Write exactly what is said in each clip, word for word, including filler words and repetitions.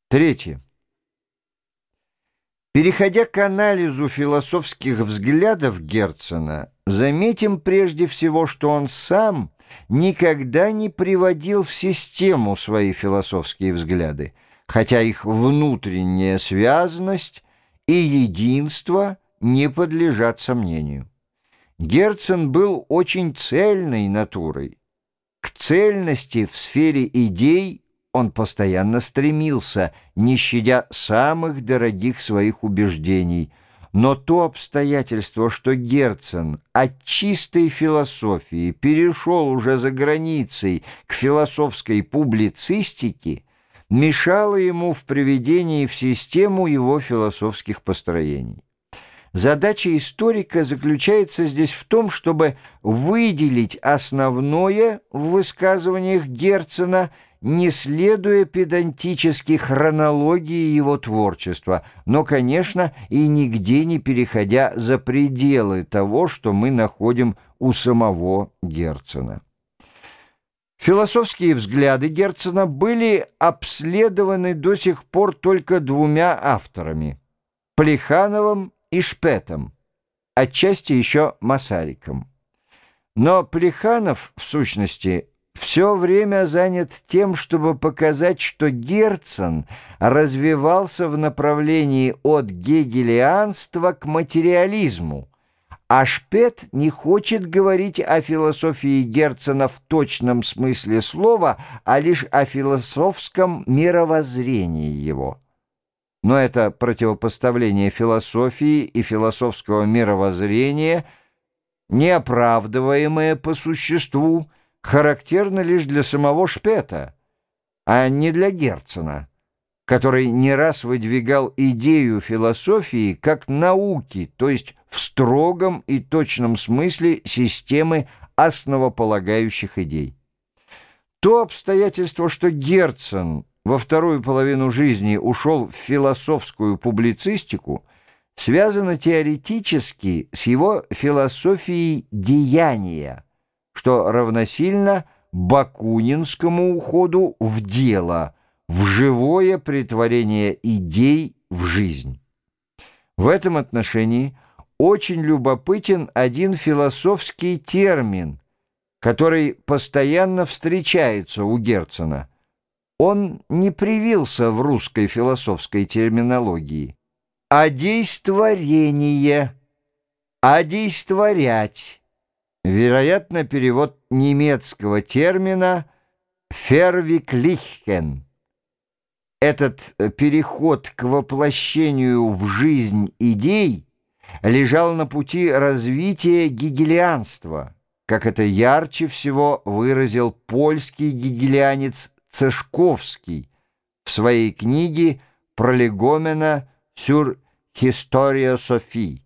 Третье. Переходя к анализу философских взглядов Герцена, заметим прежде всего, что он сам никогда не приводил в систему свои философские взгляды, хотя их внутренняя связанность и единство не подлежат сомнению. Герцен был очень цельной натурой. К цельности в сфере идей он постоянно стремился, не щадя самых дорогих своих убеждений. Но то обстоятельство, что Герцен от чистой философии перешел уже за границей к философской публицистике, мешало ему в приведении в систему его философских построений. Задача историка заключается здесь в том, чтобы выделить основное в высказываниях Герцена, не следуя педантически хронологии его творчества, но, конечно, и нигде не переходя за пределы того, что мы находим у самого Герцена. Философские взгляды Герцена были обследованы до сих пор только двумя авторами – Плехановым и Шпетом, отчасти еще Масариком. Но Плеханов, в сущности, все время занят тем, чтобы показать, что Герцен развивался в направлении от гегелианства к материализму, а Шпет не хочет говорить о философии Герцена в точном смысле слова, а лишь о философском мировоззрении его. Но это противопоставление философии и философского мировоззрения, неоправдываемое по существу, характерно лишь для самого Шпета, а не для Герцена, который не раз выдвигал идею философии как науки, то есть в строгом и точном смысле системы основополагающих идей. То обстоятельство, что Герцен во вторую половину жизни ушел в философскую публицистику, связано теоретически с его философией деяния, что равносильно бакунинскому уходу в дело, в живое претворение идей в жизнь. В этом отношении очень любопытен один философский термин, который постоянно встречается у Герцена. Он не привился в русской философской терминологии. «Одействование», «одействовать». Вероятно, перевод немецкого термина «verwirklichen». Этот переход к воплощению в жизнь идей лежал на пути развития гегелианства, как это ярче всего выразил польский гегелианец Цешковский в своей книге «Пролегомена sur Historia Sophie»,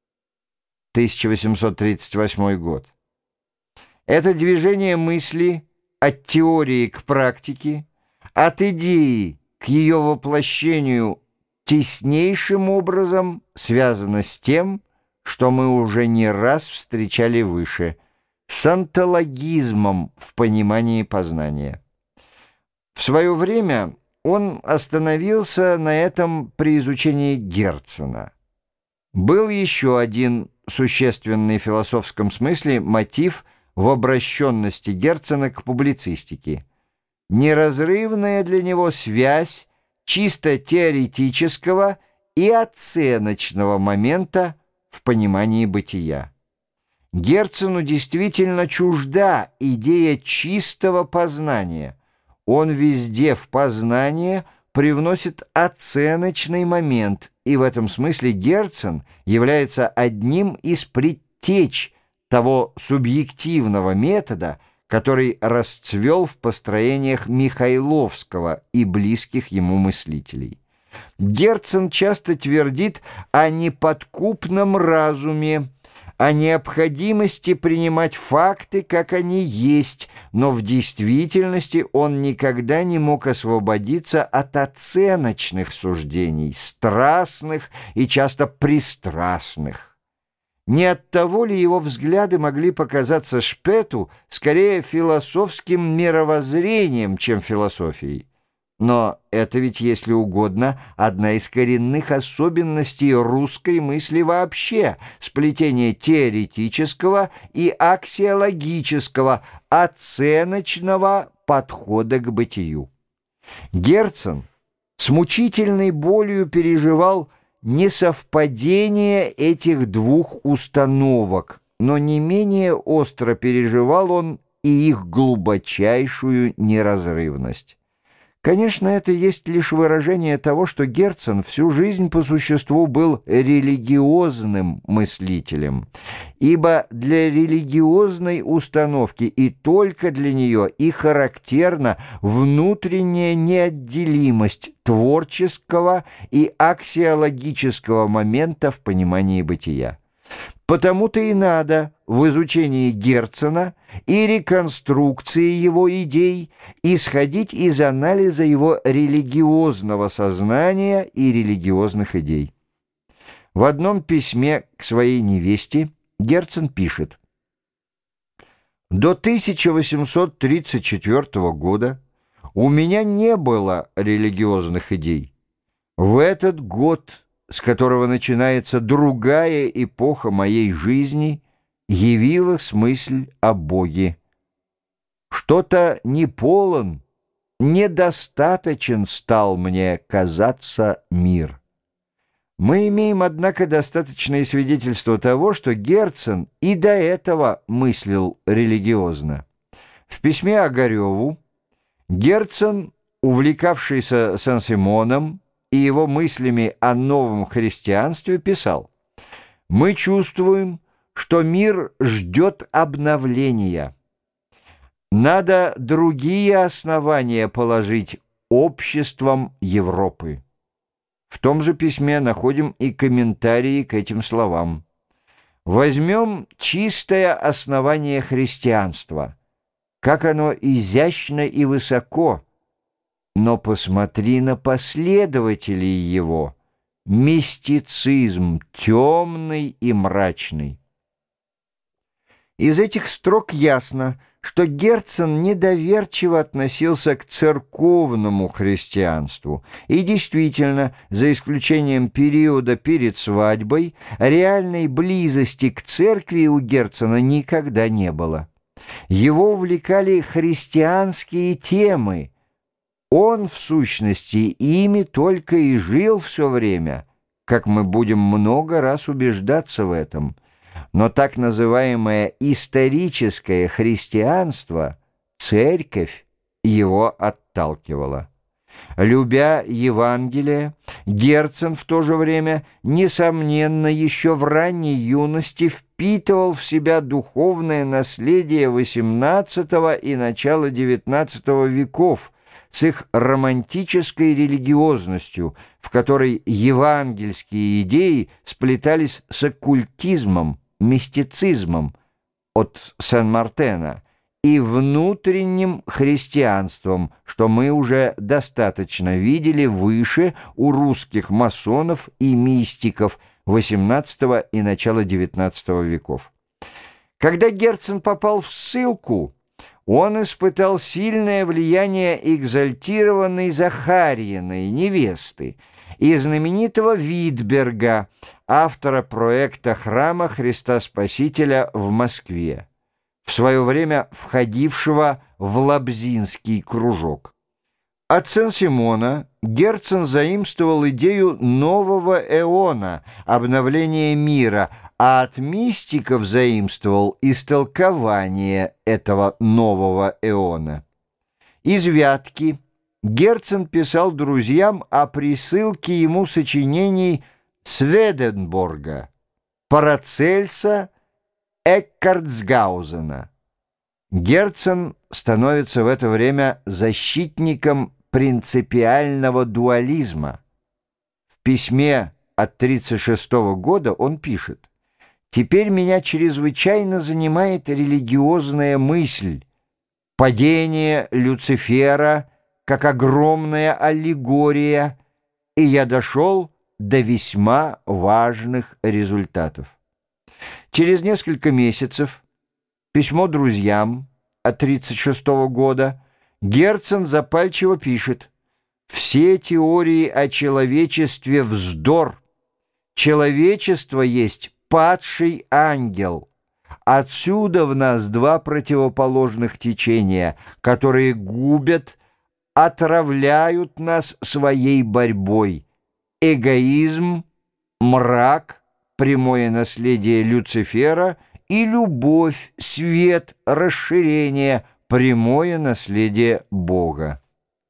тысяча восемьсот тридцать восьмой год. Это движение мысли от теории к практике, от идеи к ее воплощению теснейшим образом связано с тем, что мы уже не раз встречали выше, с онтологизмом в понимании познания. В свое время он остановился на этом при изучении Герцена. Был еще один существенный в философском смысле мотив в обращенности Герцена к публицистике. Неразрывная для него связь чисто теоретического и оценочного момента в понимании бытия. Герцену действительно чужда идея чистого познания. Он везде в познание привносит оценочный момент, и в этом смысле Герцен является одним из предтеч того субъективного метода, который расцвел в построениях Михайловского и близких ему мыслителей. Герцен часто твердит о неподкупном разуме, о необходимости принимать факты, как они есть, но в действительности он никогда не мог освободиться от оценочных суждений, страстных и часто пристрастных. Не оттого ли его взгляды могли показаться Шпету скорее философским мировоззрением, чем философией? Но это ведь, если угодно, одна из коренных особенностей русской мысли вообще — сплетение теоретического и аксиологического, оценочного подхода к бытию. Герцен с мучительной болью переживал несовпадение этих двух установок, но не менее остро переживал он и их глубочайшую неразрывность. Конечно, это есть лишь выражение того, что Герцен всю жизнь по существу был религиозным мыслителем, ибо для религиозной установки и только для нее и характерна внутренняя неотделимость творческого и аксиологического момента в понимании бытия. Потому-то и надо в изучении Герцена и реконструкции его идей исходить из анализа его религиозного сознания и религиозных идей. В одном письме к своей невесте Герцен пишет: «До тысяча восемьсот тридцать четвёртого года у меня не было религиозных идей. В этот год, с которого начинается другая эпоха моей жизни, явилась мысль о Боге. Что-то неполон, недостаточен стал мне казаться мир». Мы имеем, однако, достаточные свидетельства того, что Герцен и до этого мыслил религиозно. В письме Огареву Герцен, увлекавшийся Сен-Симоном и его мыслями о новом христианстве, писал: «Мы чувствуем, что мир ждет обновления. Надо другие основания положить обществам Европы». В том же письме находим и комментарии к этим словам. «Возьмем чистое основание христианства, как оно изящно и высоко, но посмотри на последователей его, мистицизм темный и мрачный». Из этих строк ясно, что Герцен недоверчиво относился к церковному христианству, и действительно, за исключением периода перед свадьбой, реальной близости к церкви у Герцена никогда не было. Его увлекали христианские темы. Он, в сущности, ими только и жил все время, как мы будем много раз убеждаться в этом. Но так называемое историческое христианство, церковь, его отталкивала. Любя Евангелие, Герцен в то же время, несомненно, еще в ранней юности впитывал в себя духовное наследие восемнадцатого и начала девятнадцатого веков с их романтической религиозностью, в которой евангельские идеи сплетались с оккультизмом, мистицизмом от Сен-Мартена и внутренним христианством, что мы уже достаточно видели выше у русских масонов и мистиков восемнадцатого и начала девятнадцатого веков. Когда Герцен попал в ссылку, он испытал сильное влияние экзальтированной Захарьиной невесты и знаменитого Витберга, автора проекта храма Христа Спасителя в Москве, в свое время входившего в Лабзинский кружок. От Сен-Симона Герцен заимствовал идею нового эона, обновления мира, а от мистиков заимствовал истолкование этого нового эона. Из Вятки Герцен писал друзьям о присылке ему сочинений Сведенборга, Парацельса, Эккартсгаузена. Герцен становится в это время защитником принципиального дуализма. В письме от тридцать шестого года он пишет: «Теперь меня чрезвычайно занимает религиозная мысль, падение Люцифера как огромная аллегория, и я дошел до весьма важных результатов». Через несколько месяцев, письмо друзьям от тридцать шестого года, Герцен запальчиво пишет: Все теории о человечестве — вздор. Человечество есть падший ангел. Отсюда в нас два противоположных течения, которые губят, отравляют нас своей борьбой. Эгоизм, мрак, прямое наследие Люцифера, и любовь, свет, расширение, прямое наследие Бога.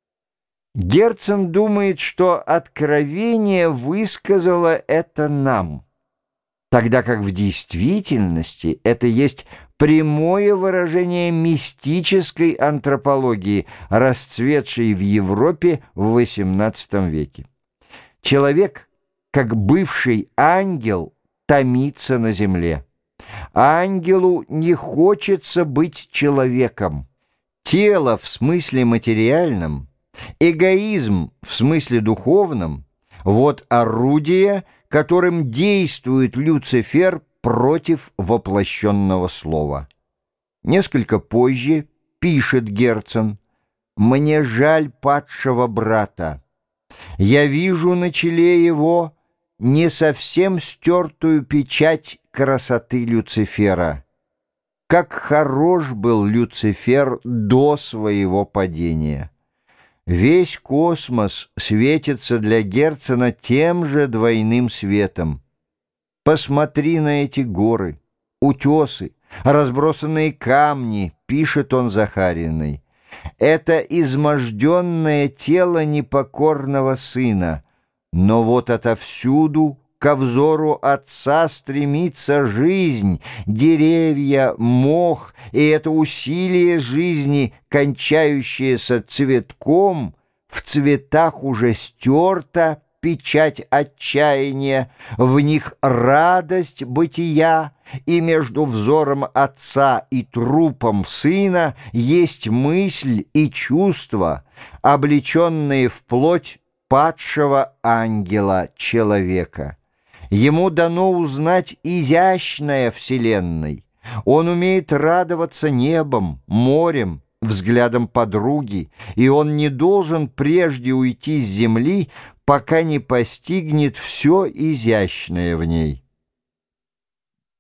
Герцен думает, что откровение высказало это нам, тогда как в действительности это есть прямое выражение мистической антропологии, расцветшей в Европе в восемнадцатом веке. Человек, как бывший ангел, томится на земле. Ангелу не хочется быть человеком. Тело в смысле материальном, эгоизм в смысле духовном — вот орудие, которым действует Люцифер против воплощенного слова. Несколько позже пишет Герцен: «Мне жаль падшего брата. Я вижу на челе его не совсем стертую печать красоты Люцифера. Как хорош был Люцифер до своего падения». Весь космос светится для Герцена тем же двойным светом. «Посмотри на эти горы, утесы, разбросанные камни», — пишет он Захариной. «Это изможденное тело непокорного сына, но вот отовсюду ко взору Отца стремится жизнь, деревья, мох, и это усилие жизни, кончающееся цветком, в цветах уже стерта печать отчаяния, в них радость бытия, и между взором Отца и трупом Сына есть мысль и чувство, облеченные в плоть падшего ангела человека. Ему дано узнать изящное Вселенной. Он умеет радоваться небом, морем, взглядом подруги, и он не должен прежде уйти с земли, пока не постигнет все изящное в ней.